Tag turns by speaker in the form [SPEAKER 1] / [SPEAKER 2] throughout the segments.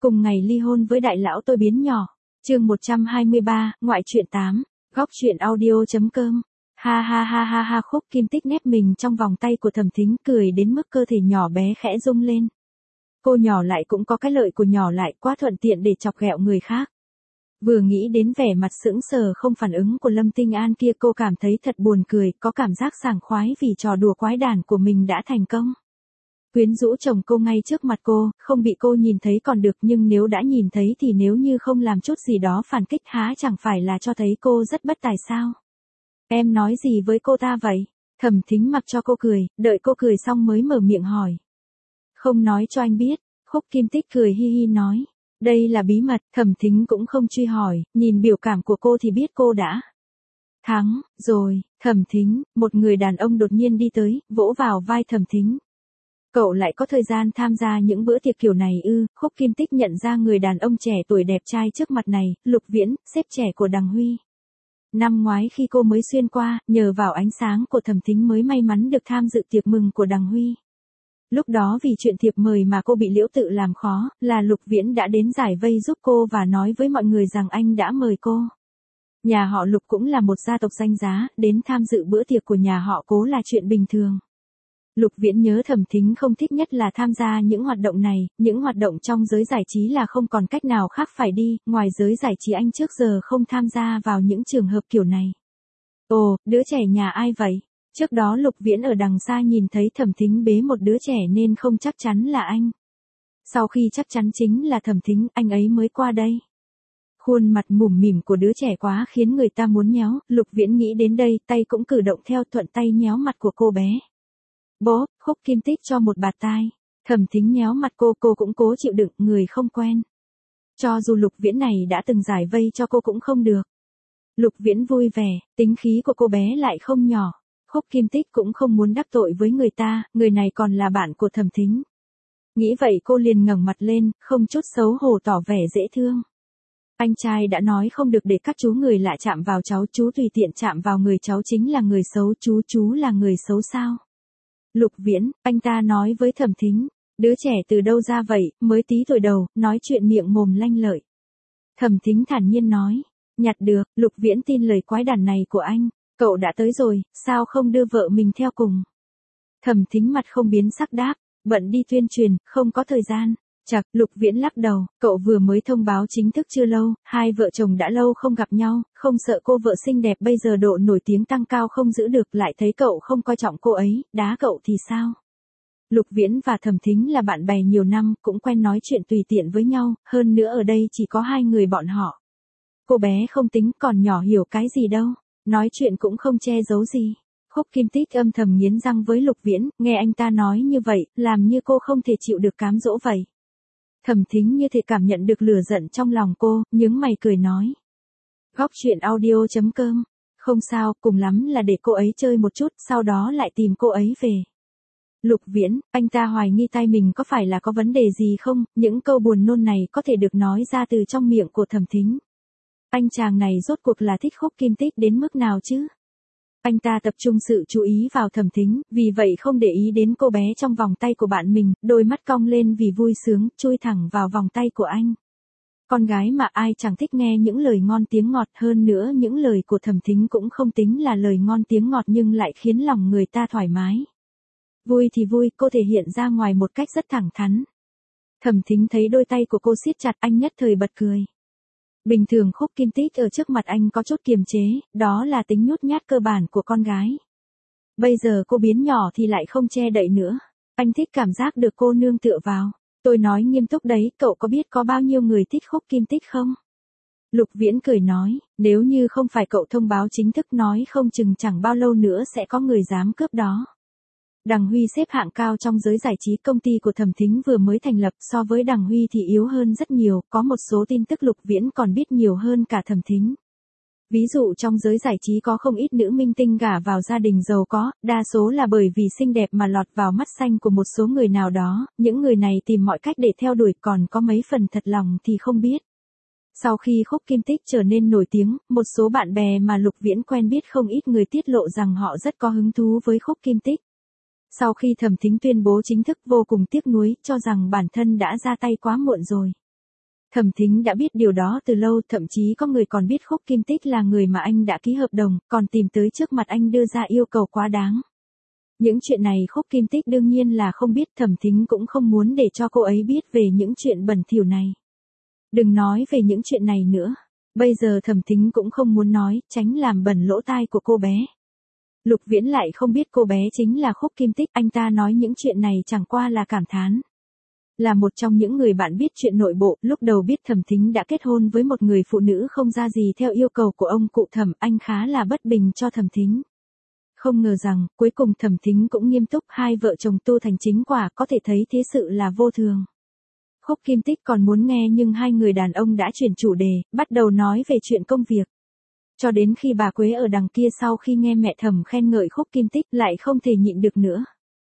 [SPEAKER 1] Cùng ngày ly hôn với đại lão tôi biến nhỏ. Chương 123, ngoại truyện 8, góc truyện audio.com. Ha ha ha ha ha, Khúc Kim Tích nép mình trong vòng tay của Thẩm Thính, cười đến mức cơ thể nhỏ bé khẽ rung lên. Cô nhỏ lại cũng có cái lợi của nhỏ lại, quá thuận tiện để chọc ghẹo người khác. Vừa nghĩ đến vẻ mặt sững sờ không phản ứng của Lâm Tinh An kia, cô cảm thấy thật buồn cười, có cảm giác sảng khoái vì trò đùa quái đản của mình đã thành công. Quyến rũ chồng cô ngay trước mặt cô, không bị cô nhìn thấy còn được, nhưng nếu đã nhìn thấy thì nếu như không làm chút gì đó phản kích há chẳng phải là cho thấy cô rất bất tài sao? Em nói gì với cô ta vậy? Thẩm Thính mặc cho cô cười, đợi cô cười xong mới mở miệng hỏi. Không nói cho anh biết. Khúc Kim Tích cười hi hi nói. Đây là bí mật. Thẩm Thính cũng không truy hỏi, nhìn biểu cảm của cô thì biết cô đã thắng rồi. Thẩm Thính, một người đàn ông đột nhiên đi tới, vỗ vào vai Thẩm Thính. Cậu lại có thời gian tham gia những bữa tiệc kiểu này ư? Khúc Kim Tích nhận ra người đàn ông trẻ tuổi đẹp trai trước mặt này, Lục Viễn, sếp trẻ của Đằng Huy. Năm ngoái khi cô mới xuyên qua, nhờ vào ánh sáng của Thẩm Thính mới may mắn được tham dự tiệc mừng của Đằng Huy. Lúc đó vì chuyện thiệp mời mà cô bị Liễu Tự làm khó, là Lục Viễn đã đến giải vây giúp cô và nói với mọi người rằng anh đã mời cô. Nhà họ Lục cũng là một gia tộc danh giá, đến tham dự bữa tiệc của nhà họ Cố là chuyện bình thường. Lục Viễn nhớ Thẩm Thính không thích nhất là tham gia những hoạt động này, những hoạt động trong giới giải trí là không còn cách nào khác phải đi, ngoài giới giải trí anh trước giờ không tham gia vào những trường hợp kiểu này. Ồ, đứa trẻ nhà ai vậy? Trước đó Lục Viễn ở đằng xa nhìn thấy Thẩm Thính bế một đứa trẻ nên không chắc chắn là anh. Sau khi chắc chắn chính là Thẩm Thính, anh ấy mới qua đây. Khuôn mặt mủm mỉm của đứa trẻ quá khiến người ta muốn nhéo, Lục Viễn nghĩ đến đây, tay cũng cử động theo, thuận tay nhéo mặt của cô bé. Bố, Khúc Kim Tích cho một bạt tai. Thẩm Thính nhéo mặt cô cũng cố chịu đựng, người không quen. Cho dù Lục Viễn này đã từng giải vây cho cô cũng không được. Lục Viễn vui vẻ, tính khí của cô bé lại không nhỏ. Khúc Kim Tích cũng không muốn đắc tội với người ta, người này còn là bạn của Thẩm Thính. Nghĩ vậy cô liền ngẩng mặt lên, không chút xấu hổ tỏ vẻ dễ thương. Anh trai đã nói không được để các chú người lạ chạm vào cháu, chú tùy tiện chạm vào người cháu chính là người xấu, chú là người xấu sao? Lục Viễn, anh ta nói với Thẩm Thính, đứa trẻ từ đâu ra vậy, mới tí tuổi đầu, nói chuyện miệng mồm lanh lợi. Thẩm Thính thản nhiên nói, nhặt được. Lục Viễn tin lời quái đản này của anh, cậu đã tới rồi, sao không đưa vợ mình theo cùng? Thẩm Thính mặt không biến sắc đáp, bận đi tuyên truyền, không có thời gian. Chật, Lục Viễn lắc đầu, cậu vừa mới thông báo chính thức chưa lâu, hai vợ chồng đã lâu không gặp nhau, không sợ cô vợ xinh đẹp bây giờ độ nổi tiếng tăng cao không giữ được, lại thấy cậu không coi trọng cô ấy, đá cậu thì sao? Lục Viễn và Thẩm Thính là bạn bè nhiều năm, cũng quen nói chuyện tùy tiện với nhau, hơn nữa ở đây chỉ có hai người bọn họ. Cô bé không tính, còn nhỏ hiểu cái gì đâu, nói chuyện cũng không che giấu gì. Khúc Kim Tích âm thầm nghiến răng với Lục Viễn, nghe anh ta nói như vậy, làm như cô không thể chịu được cám dỗ vậy. Thẩm Thính như thể cảm nhận được lửa giận trong lòng cô, nhướng mày cười nói. Góc truyện audio.com. Không sao, cùng lắm là để cô ấy chơi một chút, sau đó lại tìm cô ấy về. Lục Viễn, anh ta hoài nghi tai mình có phải là có vấn đề gì không, những câu buồn nôn này có thể được nói ra từ trong miệng của Thẩm Thính. Anh chàng này rốt cuộc là thích Khúc Kim Tích đến mức nào chứ? Anh ta tập trung sự chú ý vào Thẩm Thính, vì vậy không để ý đến cô bé trong vòng tay của bạn mình, đôi mắt cong lên vì vui sướng, chui thẳng vào vòng tay của anh. Con gái mà ai chẳng thích nghe những lời ngon tiếng ngọt, hơn nữa những lời của Thẩm Thính cũng không tính là lời ngon tiếng ngọt nhưng lại khiến lòng người ta thoải mái. Vui thì vui, cô thể hiện ra ngoài một cách rất thẳng thắn. Thẩm Thính thấy đôi tay của cô siết chặt, anh nhất thời bật cười. Bình thường Khúc Kim Tích ở trước mặt anh có chút kiềm chế, đó là tính nhút nhát cơ bản của con gái. Bây giờ cô biến nhỏ thì lại không che đậy nữa. Anh thích cảm giác được cô nương tựa vào. Tôi nói nghiêm túc đấy, cậu có biết có bao nhiêu người thích Khúc Kim Tích không? Lục Viễn cười nói, nếu như không phải cậu thông báo chính thức nói không chừng chẳng bao lâu nữa sẽ có người dám cướp đó. Đằng Huy xếp hạng cao trong giới giải trí, công ty của Thẩm Thính vừa mới thành lập, so với Đằng Huy thì yếu hơn rất nhiều, có một số tin tức Lục Viễn còn biết nhiều hơn cả Thẩm Thính. Ví dụ trong giới giải trí có không ít nữ minh tinh gả vào gia đình giàu có, đa số là bởi vì xinh đẹp mà lọt vào mắt xanh của một số người nào đó, những người này tìm mọi cách để theo đuổi, còn có mấy phần thật lòng thì không biết. Sau khi Khúc Kim Tích trở nên nổi tiếng, một số bạn bè mà Lục Viễn quen biết không ít người tiết lộ rằng họ rất có hứng thú với Khúc Kim Tích. Sau khi Thẩm Thính tuyên bố chính thức vô cùng tiếc nuối, cho rằng bản thân đã ra tay quá muộn rồi. Thẩm Thính đã biết điều đó từ lâu, thậm chí có người còn biết Khúc Kim Tích là người mà anh đã ký hợp đồng, còn tìm tới trước mặt anh đưa ra yêu cầu quá đáng. Những chuyện này Khúc Kim Tích đương nhiên là không biết, Thẩm Thính cũng không muốn để cho cô ấy biết về những chuyện bẩn thỉu này. Đừng nói về những chuyện này nữa. Bây giờ Thẩm Thính cũng không muốn nói, tránh làm bẩn lỗ tai của cô bé. Lục Viễn lại không biết cô bé chính là Khúc Kim Tích, anh ta nói những chuyện này chẳng qua là cảm thán. Là một trong những người bạn biết chuyện nội bộ, lúc đầu biết Thẩm Thính đã kết hôn với một người phụ nữ không ra gì theo yêu cầu của ông cụ Thẩm, anh khá là bất bình cho Thẩm Thính. Không ngờ rằng, cuối cùng Thẩm Thính cũng nghiêm túc, hai vợ chồng tu thành chính quả, có thể thấy thế sự là vô thường. Khúc Kim Tích còn muốn nghe nhưng hai người đàn ông đã chuyển chủ đề, bắt đầu nói về chuyện công việc. Cho đến khi bà Quế ở đằng kia sau khi nghe mẹ Thẩm khen ngợi Khúc Kim Tích lại không thể nhịn được nữa.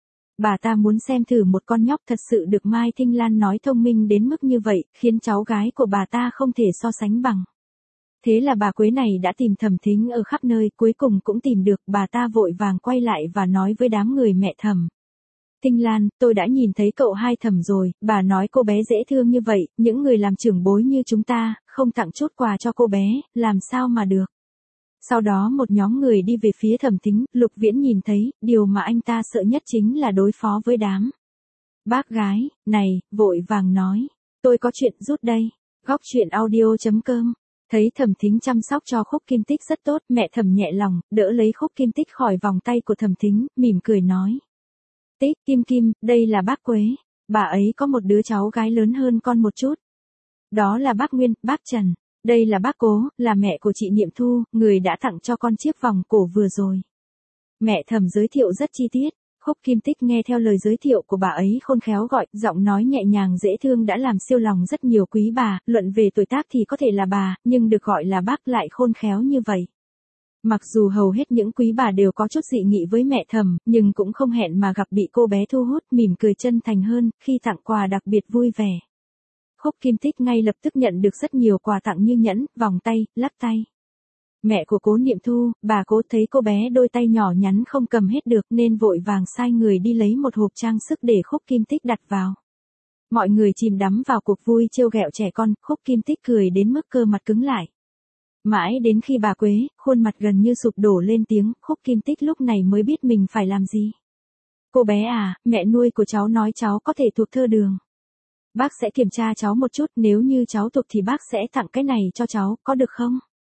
[SPEAKER 1] Bà ta muốn xem thử một con nhóc thật sự được Mai Thinh Lan nói thông minh đến mức như vậy, khiến cháu gái của bà ta không thể so sánh bằng. Thế là bà Quế này đã tìm Thẩm Thính ở khắp nơi, cuối cùng cũng tìm được, bà ta vội vàng quay lại và nói với đám người mẹ Thẩm. Thinh Lan, tôi đã nhìn thấy cậu hai Thẩm rồi, bà nói cô bé dễ thương như vậy, những người làm trưởng bối như chúng ta, không tặng chút quà cho cô bé, làm sao mà được. Sau đó một nhóm người đi về phía Thẩm Thính, Lục Viễn nhìn thấy, điều mà anh ta sợ nhất chính là đối phó với đám bác gái, này, vội vàng nói, tôi có chuyện rút đây, góc chuyện audio.com. Thấy Thẩm Thính chăm sóc cho Khúc Kim Tích rất tốt, mẹ Thẩm nhẹ lòng, đỡ lấy Khúc Kim Tích khỏi vòng tay của Thẩm Thính, mỉm cười nói. Tích, Kim Kim, đây là bác Quế, bà ấy có một đứa cháu gái lớn hơn con một chút. Đó là bác Nguyên, bác Trần. Đây là bác Cố, là mẹ của chị Niệm Thu, người đã tặng cho con chiếc vòng cổ vừa rồi. Mẹ Thẩm giới thiệu rất chi tiết, Khúc Kim Tích nghe theo lời giới thiệu của bà ấy khôn khéo gọi, giọng nói nhẹ nhàng dễ thương đã làm siêu lòng rất nhiều quý bà, luận về tuổi tác thì có thể là bà, nhưng được gọi là bác lại khôn khéo như vậy. Mặc dù hầu hết những quý bà đều có chút dị nghị với mẹ Thẩm, nhưng cũng không hẹn mà gặp bị cô bé thu hút, mỉm cười chân thành hơn, khi tặng quà đặc biệt vui vẻ. Khúc Kim Tích ngay lập tức nhận được rất nhiều quà tặng như nhẫn, vòng tay, lắc tay. Mẹ của Cố Niệm Thu, bà Cố thấy cô bé đôi tay nhỏ nhắn không cầm hết được nên vội vàng sai người đi lấy một hộp trang sức để Khúc Kim Tích đặt vào. Mọi người chìm đắm vào cuộc vui trêu ghẹo trẻ con, Khúc Kim Tích cười đến mức cơ mặt cứng lại. Mãi đến khi bà Quế, khuôn mặt gần như sụp đổ lên tiếng, Khúc Kim Tích lúc này mới biết mình phải làm gì. Cô bé à, mẹ nuôi của cháu nói cháu có thể thuộc thơ đường. Bác sẽ kiểm tra cháu một chút, nếu như cháu thuộc thì bác sẽ tặng cái này cho cháu, có được không?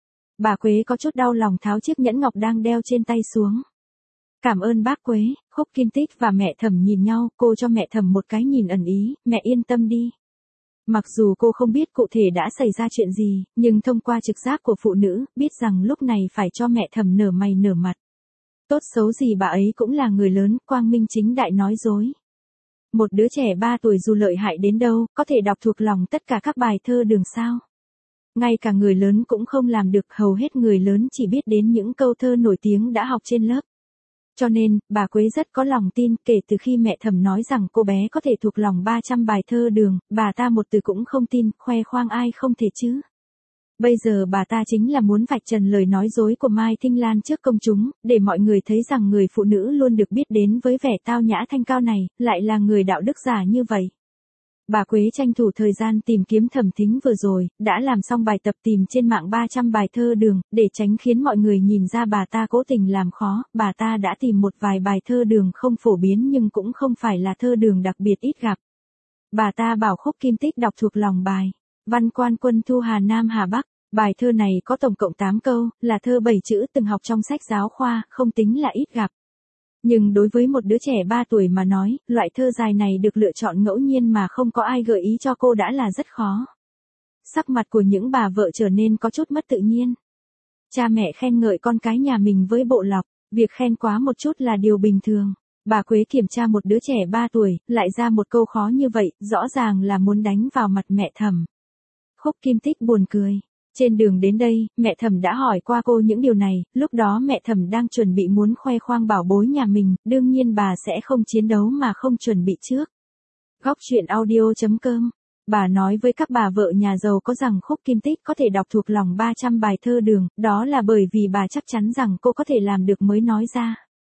[SPEAKER 1] Bà Quế có chút đau lòng tháo chiếc nhẫn ngọc đang đeo trên tay xuống. Cảm ơn bác Quế, Khúc Kim Tích và mẹ Thẩm nhìn nhau, cô cho mẹ Thẩm một cái nhìn ẩn ý, mẹ yên tâm đi. Mặc dù cô không biết cụ thể đã xảy ra chuyện gì, nhưng thông qua trực giác của phụ nữ, biết rằng lúc này phải cho mẹ Thẩm nở mày nở mặt. Tốt xấu gì bà ấy cũng là người lớn, quang minh chính đại nói dối. Một đứa trẻ 3 tuổi dù lợi hại đến đâu, có thể đọc thuộc lòng tất cả các bài thơ đường sao. Ngay cả người lớn cũng không làm được, hầu hết người lớn chỉ biết đến những câu thơ nổi tiếng đã học trên lớp. Cho nên, bà Quế rất có lòng tin, kể từ khi mẹ Thẩm nói rằng cô bé có thể thuộc lòng 300 bài thơ đường, bà ta một từ cũng không tin, khoe khoang ai không thể chứ. Bây giờ bà ta chính là muốn vạch trần lời nói dối của Mai Thinh Lan trước công chúng, để mọi người thấy rằng người phụ nữ luôn được biết đến với vẻ tao nhã thanh cao này, lại là người đạo đức giả như vậy. Bà Quế tranh thủ thời gian tìm kiếm Thẩm Thính vừa rồi, đã làm xong bài tập tìm trên mạng 300 bài thơ đường, để tránh khiến mọi người nhìn ra bà ta cố tình làm khó, bà ta đã tìm một vài bài thơ đường không phổ biến nhưng cũng không phải là thơ đường đặc biệt ít gặp. Bà ta bảo Khúc Kim Tích đọc thuộc lòng bài Văn Quan Quân Thu Hà Nam Hà Bắc. Bài thơ này có tổng cộng 8 câu, là thơ 7 chữ từng học trong sách giáo khoa, không tính là ít gặp. Nhưng đối với một đứa trẻ 3 tuổi mà nói, loại thơ dài này được lựa chọn ngẫu nhiên mà không có ai gợi ý cho cô đã là rất khó. Sắc mặt của những bà vợ trở nên có chút mất tự nhiên. Cha mẹ khen ngợi con cái nhà mình với bộ lọc, việc khen quá một chút là điều bình thường. Bà Quế kiểm tra một đứa trẻ 3 tuổi, lại ra một câu khó như vậy, rõ ràng là muốn đánh vào mặt mẹ Thẩm. Khúc Kim Tích buồn cười. Trên đường đến đây, mẹ Thẩm đã hỏi qua cô những điều này, lúc đó mẹ Thẩm đang chuẩn bị muốn khoe khoang bảo bối nhà mình, đương nhiên bà sẽ không chiến đấu mà không chuẩn bị trước. Góc chuyện audio.com. Bà nói với các bà vợ nhà giàu có rằng Khúc Kim Tích có thể đọc thuộc lòng 300 bài thơ đường, đó là bởi vì bà chắc chắn rằng cô có thể làm được mới nói ra.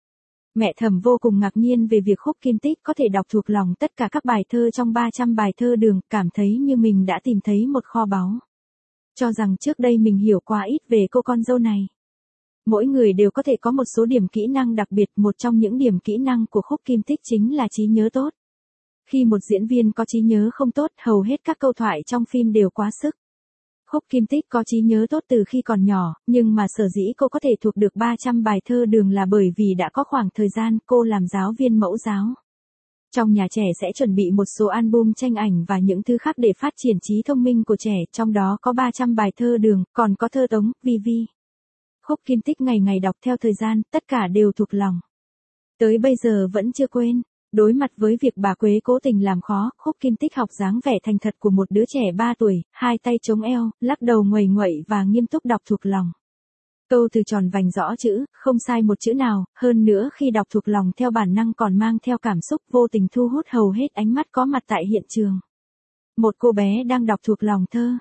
[SPEAKER 1] Mẹ Thẩm vô cùng ngạc nhiên về việc Khúc Kim Tích có thể đọc thuộc lòng tất cả các bài thơ trong 300 bài thơ đường, cảm thấy như mình đã tìm thấy một kho báu. Cho rằng trước đây mình hiểu quá ít về cô con dâu này. Mỗi người đều có thể có một số điểm kỹ năng đặc biệt, một trong những điểm kỹ năng của Khúc Kim Tích chính là trí nhớ tốt. Khi một diễn viên có trí nhớ không tốt, hầu hết các câu thoại trong phim đều quá sức. Khúc Kim Tích có trí nhớ tốt từ khi còn nhỏ, nhưng mà sở dĩ cô có thể thuộc được 300 bài thơ đường là bởi vì đã có khoảng thời gian cô làm giáo viên mẫu giáo. Trong nhà trẻ sẽ chuẩn bị một số album tranh ảnh và những thứ khác để phát triển trí thông minh của trẻ, trong đó có 300 bài thơ đường, còn có thơ tống, vi vi. Khúc Kim Tích ngày ngày đọc theo thời gian, tất cả đều thuộc lòng. Tới bây giờ vẫn chưa quên. Đối mặt với việc bà Quế cố tình làm khó, Khúc Kim Tích học dáng vẻ thành thật của một đứa trẻ 3 tuổi, hai tay chống eo, lắc đầu nguầy nguậy và nghiêm túc đọc thuộc lòng. Câu từ tròn vành rõ chữ, không sai một chữ nào, hơn nữa khi đọc thuộc lòng theo bản năng còn mang theo cảm xúc vô tình thu hút hầu hết ánh mắt có mặt tại hiện trường. Một cô bé đang đọc thuộc lòng thơ,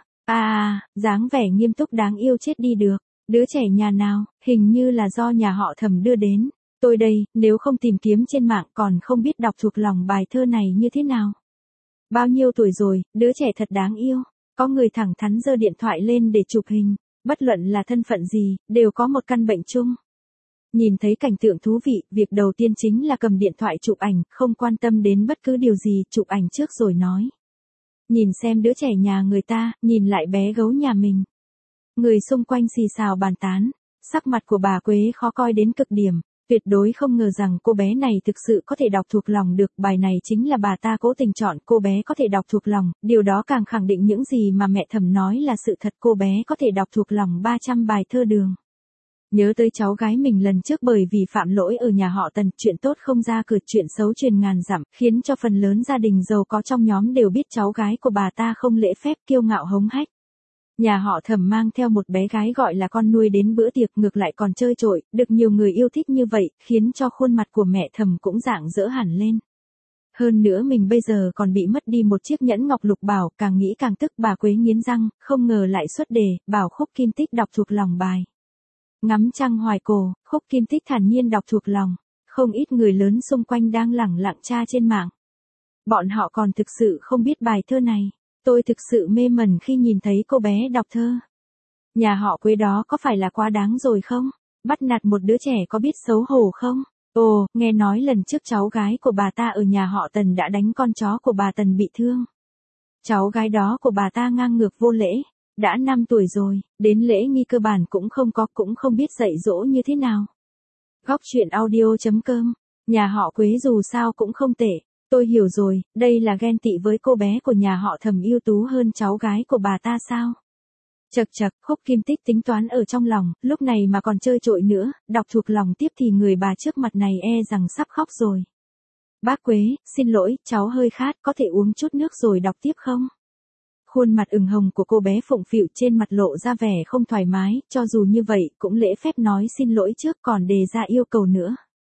[SPEAKER 1] dáng vẻ nghiêm túc đáng yêu chết đi được, đứa trẻ nhà nào, hình như là do nhà họ Thẩm đưa đến. Tôi đây, nếu không tìm kiếm trên mạng còn không biết đọc thuộc lòng bài thơ này như thế nào. Bao nhiêu tuổi rồi, đứa trẻ thật đáng yêu. Có người thẳng thắn giơ điện thoại lên để chụp hình. Bất luận là thân phận gì, đều có một căn bệnh chung. Nhìn thấy cảnh tượng thú vị, việc đầu tiên chính là cầm điện thoại chụp ảnh, không quan tâm đến bất cứ điều gì, chụp ảnh trước rồi nói. Nhìn xem đứa trẻ nhà người ta, nhìn lại bé gấu nhà mình. Người xung quanh xì xào bàn tán. Sắc mặt của bà Quế khó coi đến cực điểm. Tuyệt đối không ngờ rằng cô bé này thực sự có thể đọc thuộc lòng được, bài này chính là bà ta cố tình chọn cô bé có thể đọc thuộc lòng, điều đó càng khẳng định những gì mà mẹ Thẩm nói là sự thật, cô bé có thể đọc thuộc lòng 300 bài thơ đường. Nhớ tới cháu gái mình lần trước bởi vì phạm lỗi ở nhà họ Tần, chuyện tốt không ra cửa, chuyện xấu truyền ngàn dặm, khiến cho phần lớn gia đình giàu có trong nhóm đều biết cháu gái của bà ta không lễ phép, kiêu ngạo hống hách. Nhà họ Thẩm mang theo một bé gái gọi là con nuôi đến bữa tiệc, ngược lại còn chơi trội, được nhiều người yêu thích như vậy, khiến cho khuôn mặt của mẹ Thẩm cũng rạng rỡ hẳn lên. Hơn nữa mình bây giờ còn bị mất đi một chiếc nhẫn ngọc lục bảo, càng nghĩ càng tức, bà Quế nghiến răng, không ngờ lại xuất đề, bảo Khúc Kim Tích đọc thuộc lòng bài. Ngắm trăng hoài cổ, Khúc Kim Tích thản nhiên đọc thuộc lòng, không ít người lớn xung quanh đang lẳng lặng tra trên mạng. Bọn họ còn thực sự không biết bài thơ này. Tôi thực sự mê mẩn khi nhìn thấy cô bé đọc thơ. Nhà họ Quế đó có phải là quá đáng rồi không? Bắt nạt một đứa trẻ có biết xấu hổ không? Ồ, nghe nói lần trước cháu gái của bà ta ở nhà họ Tần đã đánh con chó của bà Tần bị thương. Cháu gái đó của bà ta ngang ngược vô lễ, đã 5 tuổi rồi, đến lễ nghi cơ bản cũng không có, cũng không biết dạy dỗ như thế nào. Góc truyện audio.com, nhà họ Quế dù sao cũng không tệ. Tôi hiểu rồi, đây là ghen tị với cô bé của nhà họ Thẩm ưu tú hơn cháu gái của bà ta sao? Chật chật, Khúc Kim Tích tính toán ở trong lòng, lúc này mà còn chơi trội nữa, đọc thuộc lòng tiếp thì người bà trước mặt này e rằng sắp khóc rồi. Bác Quế, xin lỗi, cháu hơi khát, có thể uống chút nước rồi đọc tiếp không? Khuôn mặt ửng hồng của cô bé phụng phịu, trên mặt lộ ra vẻ không thoải mái, cho dù như vậy cũng lễ phép nói xin lỗi trước còn đề ra yêu cầu nữa.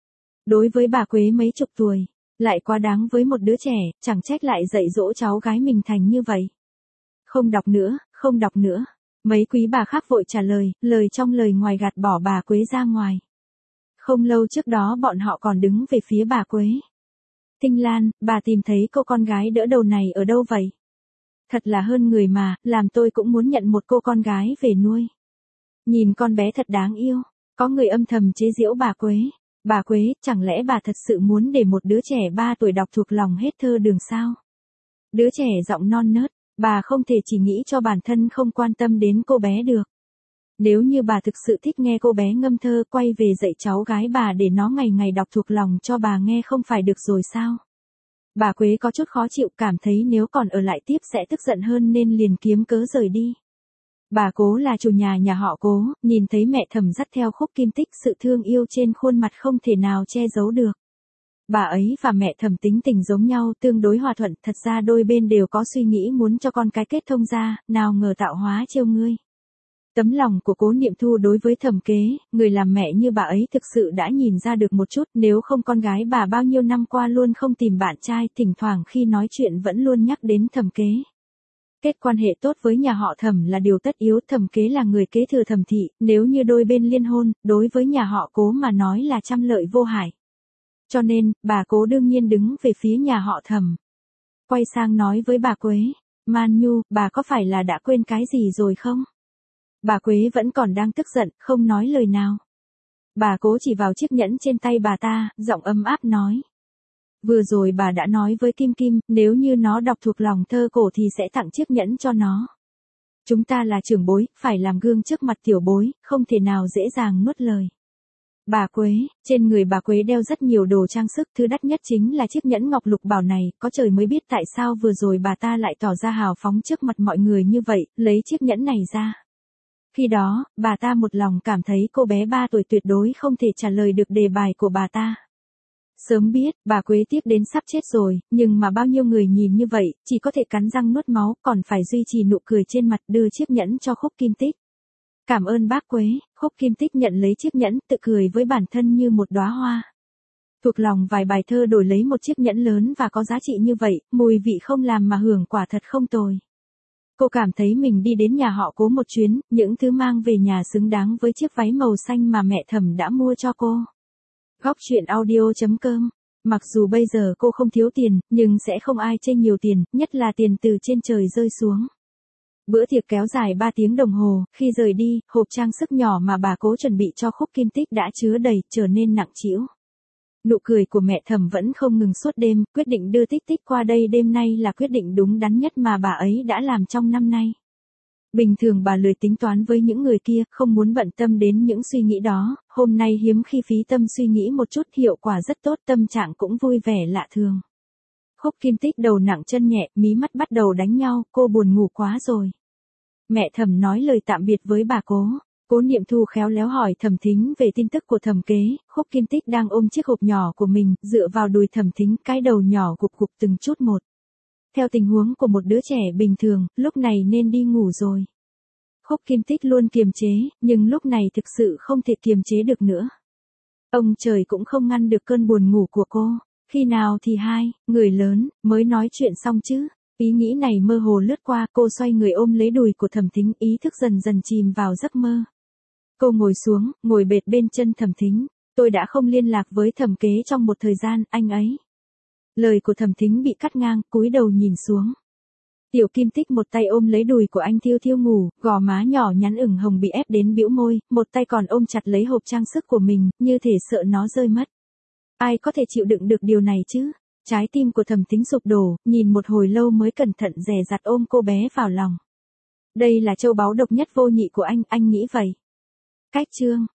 [SPEAKER 1] Đối với bà Quế mấy chục tuổi, lại quá đáng với một đứa trẻ, chẳng trách lại dạy dỗ cháu gái mình thành như vậy. Không đọc nữa, không đọc nữa. Mấy quý bà khác vội trả lời, lời trong lời ngoài gạt bỏ bà Quế ra ngoài. Không lâu trước đó bọn họ còn đứng về phía bà Quế. Tinh Lan, bà tìm thấy cô con gái đỡ đầu này ở đâu vậy? Thật là hơn người mà, làm tôi cũng muốn nhận một cô con gái về nuôi. Nhìn con bé thật đáng yêu. Có người âm thầm chế giễu bà Quế. Bà Quế, chẳng lẽ bà thật sự muốn để một đứa trẻ 3 tuổi đọc thuộc lòng hết thơ đường sao? Đứa trẻ giọng non nớt, bà không thể chỉ nghĩ cho bản thân không quan tâm đến cô bé được. Nếu như bà thực sự thích nghe cô bé ngâm thơ, quay về dạy cháu gái bà để nó ngày ngày đọc thuộc lòng cho bà nghe không phải được rồi sao? Bà Quế có chút khó chịu, cảm thấy nếu còn ở lại tiếp sẽ tức giận hơn nên liền kiếm cớ rời đi. Bà Cố là chủ nhà họ Cố, nhìn thấy mẹ Thẩm dắt theo Khúc Kim Tích, sự thương yêu trên khuôn mặt không thể nào che giấu được. Bà ấy và mẹ Thẩm tính tình giống nhau, tương đối hòa thuận, thật ra đôi bên đều có suy nghĩ muốn cho con cái kết thông ra, nào ngờ tạo hóa trêu ngươi. Tấm lòng của Cố Niệm Thu đối với Thẩm Kế, người làm mẹ như bà ấy thực sự đã nhìn ra được một chút, nếu không con gái bà bao nhiêu năm qua luôn không tìm bạn trai, thỉnh thoảng khi nói chuyện vẫn luôn nhắc đến Thẩm Kế. Kết quan hệ tốt với nhà họ Thẩm là điều tất yếu, Thẩm Kế là người kế thừa Thẩm thị, nếu như đôi bên liên hôn, đối với nhà họ Cố mà nói là trăm lợi vô hại. Cho nên, bà Cố đương nhiên đứng về phía nhà họ Thẩm. Quay sang nói với bà Quế, Man Nhu, bà có phải là đã quên cái gì rồi không? Bà Quế vẫn còn đang tức giận, không nói lời nào. Bà Cố chỉ vào chiếc nhẫn trên tay bà ta, giọng ấm áp nói. Vừa rồi bà đã nói với Kim Kim, nếu như nó đọc thuộc lòng thơ cổ thì sẽ tặng chiếc nhẫn cho nó. Chúng ta là trưởng bối, phải làm gương trước mặt tiểu bối, không thể nào dễ dàng nuốt lời. Bà Quế, trên người bà Quế đeo rất nhiều đồ trang sức, thứ đắt nhất chính là chiếc nhẫn ngọc lục bảo này, có trời mới biết tại sao vừa rồi bà ta lại tỏ ra hào phóng trước mặt mọi người như vậy, lấy chiếc nhẫn này ra. Khi đó, bà ta một lòng cảm thấy cô bé 3 tuổi tuyệt đối không thể trả lời được đề bài của bà ta. Sớm biết, bà Quế tiếc đến sắp chết rồi, nhưng mà bao nhiêu người nhìn như vậy, chỉ có thể cắn răng nuốt máu, còn phải duy trì nụ cười trên mặt đưa chiếc nhẫn cho Khúc Kim Tích. Cảm ơn bác Quế, Khúc Kim Tích nhận lấy chiếc nhẫn, tự cười với bản thân như một đóa hoa. Thuộc lòng vài bài thơ đổi lấy một chiếc nhẫn lớn và có giá trị như vậy, mùi vị không làm mà hưởng quả thật không tồi. Cô cảm thấy mình đi đến nhà họ Cố một chuyến, những thứ mang về nhà xứng đáng với chiếc váy màu xanh mà mẹ Thẩm đã mua cho cô. Góc truyện audio.com. Mặc dù bây giờ cô không thiếu tiền, nhưng sẽ không ai chê nhiều tiền, nhất là tiền từ trên trời rơi xuống. Bữa tiệc kéo dài 3 tiếng đồng hồ, khi rời đi, hộp trang sức nhỏ mà bà Cố chuẩn bị cho Khúc Kim Tích đã chứa đầy, trở nên nặng trĩu. Nụ cười của mẹ Thẩm vẫn không ngừng suốt đêm, quyết định đưa Tích Tích qua đây đêm nay là quyết định đúng đắn nhất mà bà ấy đã làm trong năm nay. Bình thường bà lười tính toán với những người kia, không muốn bận tâm đến những suy nghĩ đó, hôm nay hiếm khi phí tâm suy nghĩ một chút, hiệu quả rất tốt, tâm trạng cũng vui vẻ lạ thường. Khúc Kim Tích đầu nặng chân nhẹ, mí mắt bắt đầu đánh nhau, cô buồn ngủ quá rồi. Mẹ Thẩm nói lời tạm biệt với bà Cố. Cố Niệm Thu khéo léo hỏi Thẩm Thính về tin tức của Thẩm Kế. Khúc Kim Tích đang ôm chiếc hộp nhỏ của mình, dựa vào đùi Thẩm Thính, cái đầu nhỏ gục gục từng chút một. Theo tình huống của một đứa trẻ bình thường, lúc này nên đi ngủ rồi. Khúc Kim Tích luôn kiềm chế, nhưng lúc này thực sự không thể kiềm chế được nữa. Ông trời cũng không ngăn được cơn buồn ngủ của cô. Khi nào thì hai, người lớn, mới nói chuyện xong chứ. Ý nghĩ này mơ hồ lướt qua, cô xoay người ôm lấy đùi của Thẩm Thính, ý thức dần dần chìm vào giấc mơ. Cô ngồi xuống, ngồi bệt bên chân Thẩm Thính. Tôi đã không liên lạc với Thẩm Kế trong một thời gian, anh ấy. Lời của Thẩm Thính bị cắt ngang, cúi đầu nhìn xuống. Tiểu Kim Tích một tay ôm lấy đùi của anh thiêu thiêu ngủ, gò má nhỏ nhắn ửng hồng bị ép đến bĩu môi, một tay còn ôm chặt lấy hộp trang sức của mình, như thể sợ nó rơi mất. Ai có thể chịu đựng được điều này chứ? Trái tim của Thẩm Thính sụp đổ, nhìn một hồi lâu mới cẩn thận dè dặt ôm cô bé vào lòng. Đây là châu báu độc nhất vô nhị của anh nghĩ vậy. Cách chương